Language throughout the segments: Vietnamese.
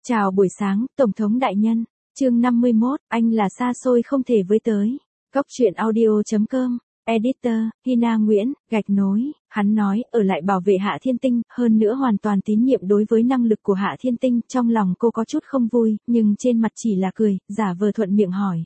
Chào buổi sáng, Tổng thống đại nhân. Chương 51, anh là xa xôi không thể với tới. Góc truyện audio.com. Editor, Hina Nguyễn, gạch nối, hắn nói, ở lại bảo vệ Hạ Thiên Tinh, hơn nữa hoàn toàn tín nhiệm đối với năng lực của Hạ Thiên Tinh, trong lòng cô có chút không vui, nhưng trên mặt chỉ là cười, giả vờ thuận miệng hỏi.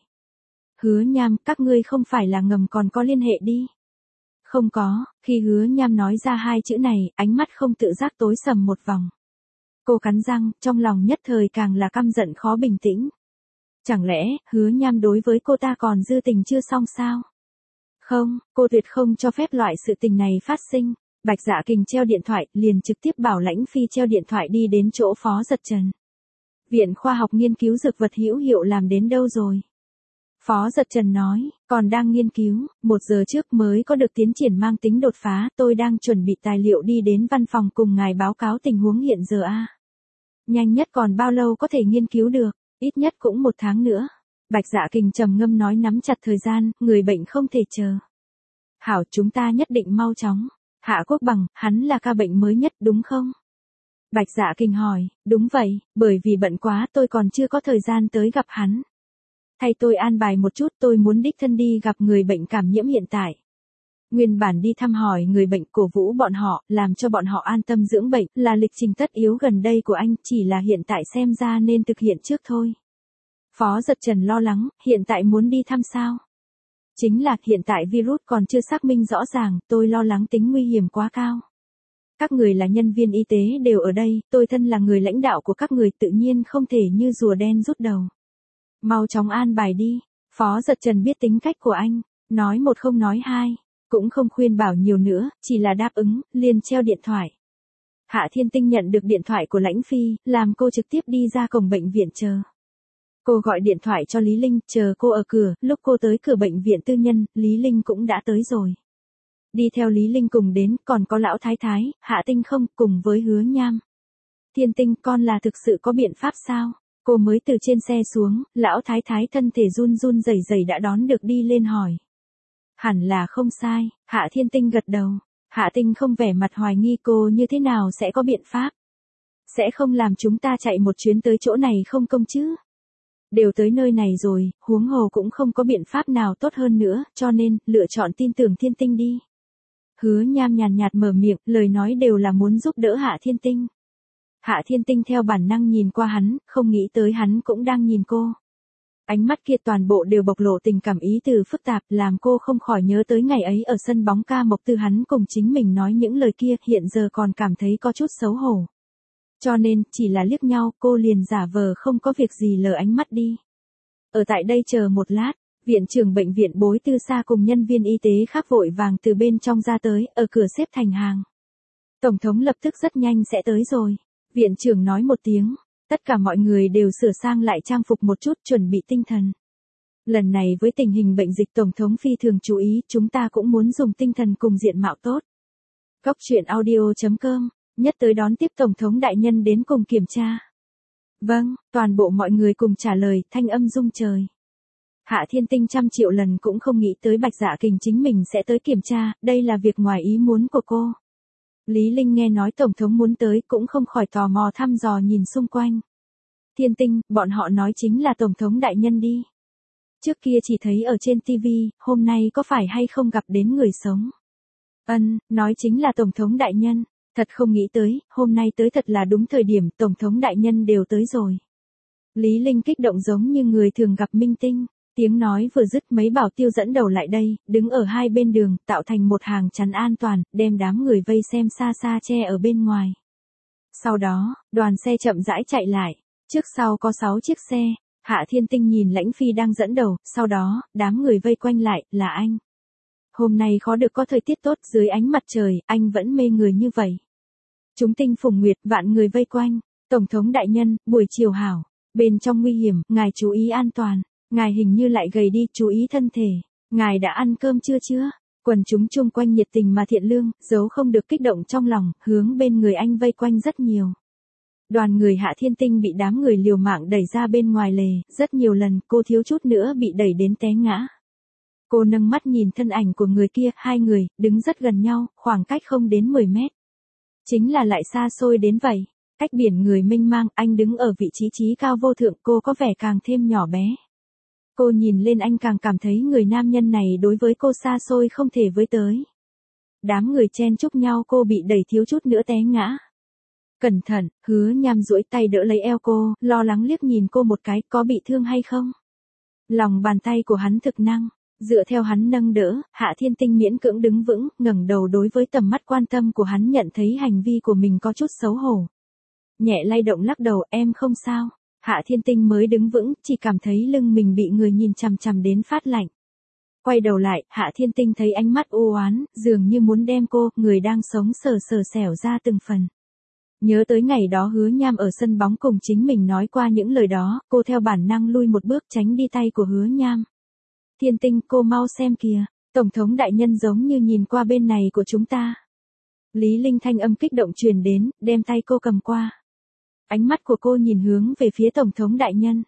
Hứa Nham, các ngươi không phải là ngầm còn có liên hệ đi. Không có, khi Hứa Nham nói ra hai chữ này, ánh mắt không tự giác tối sầm một vòng. Cô cắn răng, trong lòng nhất thời càng là căm giận khó bình tĩnh. Chẳng lẽ, Hứa Nham đối với cô ta còn dư tình chưa xong sao? Không, cô tuyệt không cho phép loại sự tình này phát sinh. Bạch Dạ Kình treo điện thoại, liền trực tiếp bảo Lãnh Phi treo điện thoại đi đến chỗ Phó Dật Trần. Viện Khoa học Nghiên cứu Dược vật hữu hiệu làm đến đâu rồi? Phó Dật Trần nói, còn đang nghiên cứu, 1 giờ trước mới có được tiến triển mang tính đột phá, tôi đang chuẩn bị tài liệu đi đến văn phòng cùng ngài báo cáo tình huống hiện giờ a. Nhanh nhất còn bao lâu có thể nghiên cứu được, ít nhất cũng 1 tháng nữa. Bạch Dạ Kình trầm ngâm nói nắm chặt thời gian, người bệnh không thể chờ. Hảo, chúng ta nhất định mau chóng. Hạ Quốc Bằng, hắn là ca bệnh mới nhất đúng không? Bạch Dạ Kình hỏi, đúng vậy, bởi vì bận quá tôi còn chưa có thời gian tới gặp hắn. Thay tôi an bài một chút, tôi muốn đích thân đi gặp người bệnh cảm nhiễm hiện tại. Nguyên bản đi thăm hỏi người bệnh, cổ vũ bọn họ, làm cho bọn họ an tâm dưỡng bệnh, là lịch trình tất yếu gần đây của anh, chỉ là hiện tại xem ra nên thực hiện trước thôi. Phó Dật Trần lo lắng, hiện tại muốn đi thăm sao? Chính là hiện tại virus còn chưa xác minh rõ ràng, tôi lo lắng tính nguy hiểm quá cao. Các người là nhân viên y tế đều ở đây, tôi thân là người lãnh đạo của các người tự nhiên không thể như rùa đen rút đầu. Mau chóng an bài đi. Phó Dật Trần biết tính cách của anh, nói một không nói hai, cũng không khuyên bảo nhiều nữa, chỉ là đáp ứng, liền treo điện thoại. Hạ Thiên Tinh nhận được điện thoại của Lãnh Phi, làm cô trực tiếp đi ra cổng bệnh viện chờ. Cô gọi điện thoại cho Lý Linh, chờ cô ở cửa, lúc cô tới cửa bệnh viện tư nhân, Lý Linh cũng đã tới rồi. Đi theo Lý Linh cùng đến, còn có lão thái thái, Hạ Tinh không, cùng với Hứa Nham. Thiên Tinh, con là thực sự có biện pháp sao? Cô mới từ trên xe xuống, lão thái thái thân thể run run rẩy rẩy đã đón được đi lên hỏi. Hẳn là không sai, Hạ Thiên Tinh gật đầu. Hạ Tinh không vẻ mặt hoài nghi, cô như thế nào sẽ có biện pháp? Sẽ không làm chúng ta chạy một chuyến tới chỗ này không công chứ? Đều tới nơi này rồi, huống hồ cũng không có biện pháp nào tốt hơn nữa, cho nên, lựa chọn tin tưởng Thiên Tinh đi. Hứa Nham nhàn nhạt mở miệng, lời nói đều là muốn giúp đỡ Hạ Thiên Tinh. Hạ Thiên Tinh theo bản năng nhìn qua hắn, không nghĩ tới hắn cũng đang nhìn cô. Ánh mắt kia toàn bộ đều bộc lộ tình cảm ý từ phức tạp, làm cô không khỏi nhớ tới ngày ấy ở sân bóng ca Mộc Tư hắn cùng chính mình nói những lời kia, hiện giờ còn cảm thấy có chút xấu hổ. Cho nên, chỉ là liếc nhau, cô liền giả vờ không có việc gì lờ ánh mắt đi. Ở tại đây chờ một lát, viện trưởng bệnh viện Bối Tư Sa cùng nhân viên y tế khác vội vàng từ bên trong ra tới, ở cửa xếp thành hàng. Tổng thống lập tức rất nhanh sẽ tới rồi. Viện trưởng nói một tiếng, tất cả mọi người đều sửa sang lại trang phục một chút, chuẩn bị tinh thần. Lần này với tình hình bệnh dịch Tổng thống phi thường chú ý, chúng ta cũng muốn dùng tinh thần cùng diện mạo tốt. Góc truyện audio.com, nhất tới đón tiếp Tổng thống đại nhân đến cùng kiểm tra. Vâng, toàn bộ mọi người cùng trả lời, thanh âm rung trời. Hạ Thiên Tinh 100 triệu lần cũng không nghĩ tới Bạch Dạ Kình chính mình sẽ tới kiểm tra, đây là việc ngoài ý muốn của cô. Lý Linh nghe nói Tổng thống muốn tới cũng không khỏi tò mò thăm dò nhìn xung quanh. Thiên Tinh, bọn họ nói chính là Tổng thống đại nhân đi. Trước kia chỉ thấy ở trên TV, hôm nay có phải hay không gặp đến người sống? Nói chính là Tổng thống đại nhân, thật không nghĩ tới, hôm nay tới thật là đúng thời điểm, Tổng thống đại nhân đều tới rồi. Lý Linh kích động giống như người thường gặp minh tinh. Tiếng nói vừa dứt mấy bảo tiêu dẫn đầu lại đây, đứng ở hai bên đường, tạo thành một hàng chắn an toàn, đem đám người vây xem xa xa che ở bên ngoài. Sau đó, đoàn xe chậm rãi chạy lại, trước sau có 6 chiếc xe, Hạ Thiên Tinh nhìn Lãnh Phi đang dẫn đầu, sau đó, đám người vây quanh lại, là anh. Hôm nay khó được có thời tiết tốt, dưới ánh mặt trời, anh vẫn mê người như vậy. Chúng tinh phùng nguyệt, vạn người vây quanh, Tổng thống đại nhân, buổi chiều hảo, bên trong nguy hiểm, ngài chú ý an toàn. Ngài hình như lại gầy đi, chú ý thân thể. Ngài đã ăn cơm chưa? Quần chúng chung quanh nhiệt tình mà thiện lương, giấu không được kích động trong lòng, hướng bên người anh vây quanh rất nhiều. Đoàn người Hạ Thiên Tinh bị đám người liều mạng đẩy ra bên ngoài lề, rất nhiều lần cô thiếu chút nữa bị đẩy đến té ngã. Cô nâng mắt nhìn thân ảnh của người kia, hai người, đứng rất gần nhau, khoảng cách không đến 10 mét. Chính là lại xa xôi đến vậy. Cách biển người mênh mang, anh đứng ở vị trí trí cao vô thượng, cô có vẻ càng thêm nhỏ bé. Cô nhìn lên anh càng cảm thấy người nam nhân này đối với cô xa xôi không thể với tới. Đám người chen chúc nhau, cô bị đẩy thiếu chút nữa té ngã. Cẩn thận, Hứa Nham duỗi tay đỡ lấy eo cô, lo lắng liếc nhìn cô một cái, có bị thương hay không? Lòng bàn tay của hắn thực năng, dựa theo hắn nâng đỡ, Hạ Thiên Tinh miễn cưỡng đứng vững, ngẩng đầu đối với tầm mắt quan tâm của hắn nhận thấy hành vi của mình có chút xấu hổ. Nhẹ lay động lắc đầu, em không sao. Hạ Thiên Tinh mới đứng vững, chỉ cảm thấy lưng mình bị người nhìn chằm chằm đến phát lạnh. Quay đầu lại, Hạ Thiên Tinh thấy ánh mắt u oán, dường như muốn đem cô, người đang sống sờ sờ xẻo ra từng phần. Nhớ tới ngày đó Hứa Nham ở sân bóng cùng chính mình nói qua những lời đó, cô theo bản năng lui một bước tránh đi tay của Hứa Nham. Thiên Tinh, cô mau xem kìa, Tổng thống đại nhân giống như nhìn qua bên này của chúng ta. Lý Linh thanh âm kích động truyền đến, đem tay cô cầm qua. Ánh mắt của cô nhìn hướng về phía Tổng thống đại nhân.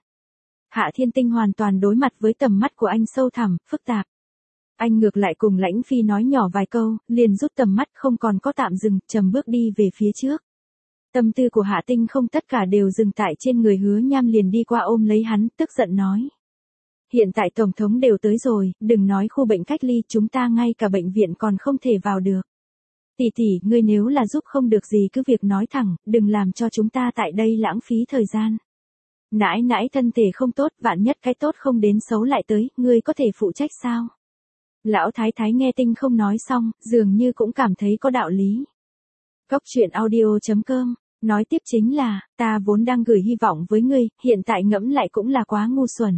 Hạ Thiên Tinh hoàn toàn đối mặt với tầm mắt của anh sâu thẳm, phức tạp. Anh ngược lại cùng Lãnh Phi nói nhỏ vài câu, liền rút tầm mắt không còn có tạm dừng, trầm bước đi về phía trước. Tâm tư của Hạ Tinh không tất cả đều dừng tại trên người Hứa Nham, liền đi qua ôm lấy hắn, tức giận nói. Hiện tại Tổng thống đều tới rồi, đừng nói khu bệnh cách ly, chúng ta ngay cả bệnh viện còn không thể vào được. Tỷ tỷ, ngươi nếu là giúp không được gì cứ việc nói thẳng, đừng làm cho chúng ta tại đây lãng phí thời gian. Nãi nãi thân thể không tốt, vạn nhất cái tốt không đến xấu lại tới, ngươi có thể phụ trách sao? Lão Thái Thái nghe Tinh không nói xong, dường như cũng cảm thấy có đạo lý. Cốc truyện audio.com, nói tiếp chính là, ta vốn đang gửi hy vọng với ngươi, hiện tại ngẫm lại cũng là quá ngu xuẩn.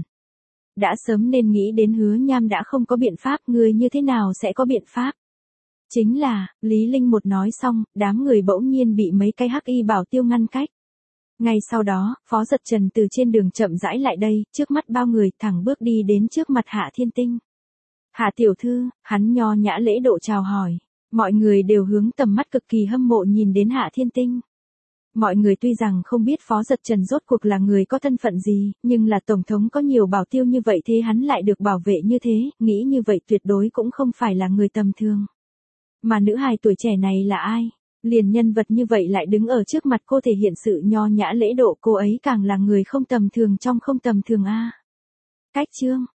Đã sớm nên nghĩ đến Hứa Nham đã không có biện pháp, ngươi như thế nào sẽ có biện pháp? Chính là, Lý Linh một nói xong, đám người bỗng nhiên bị mấy cái hắc y bảo tiêu ngăn cách. Ngay sau đó, Phó Giật Trần từ trên đường chậm rãi lại đây, trước mắt bao người, thẳng bước đi đến trước mặt Hạ Thiên Tinh. Hạ tiểu thư, hắn nho nhã lễ độ chào hỏi. Mọi người đều hướng tầm mắt cực kỳ hâm mộ nhìn đến Hạ Thiên Tinh. Mọi người tuy rằng không biết Phó Giật Trần rốt cuộc là người có thân phận gì, nhưng là Tổng thống có nhiều bảo tiêu như vậy thế hắn lại được bảo vệ như thế, nghĩ như vậy tuyệt đối cũng không phải là người tầm thường. Mà nữ hài tuổi trẻ này là ai? Liền nhân vật như vậy lại đứng ở trước mặt cô thể hiện sự nho nhã lễ độ, cô ấy càng là người không tầm thường trong không tầm thường a. Cách chương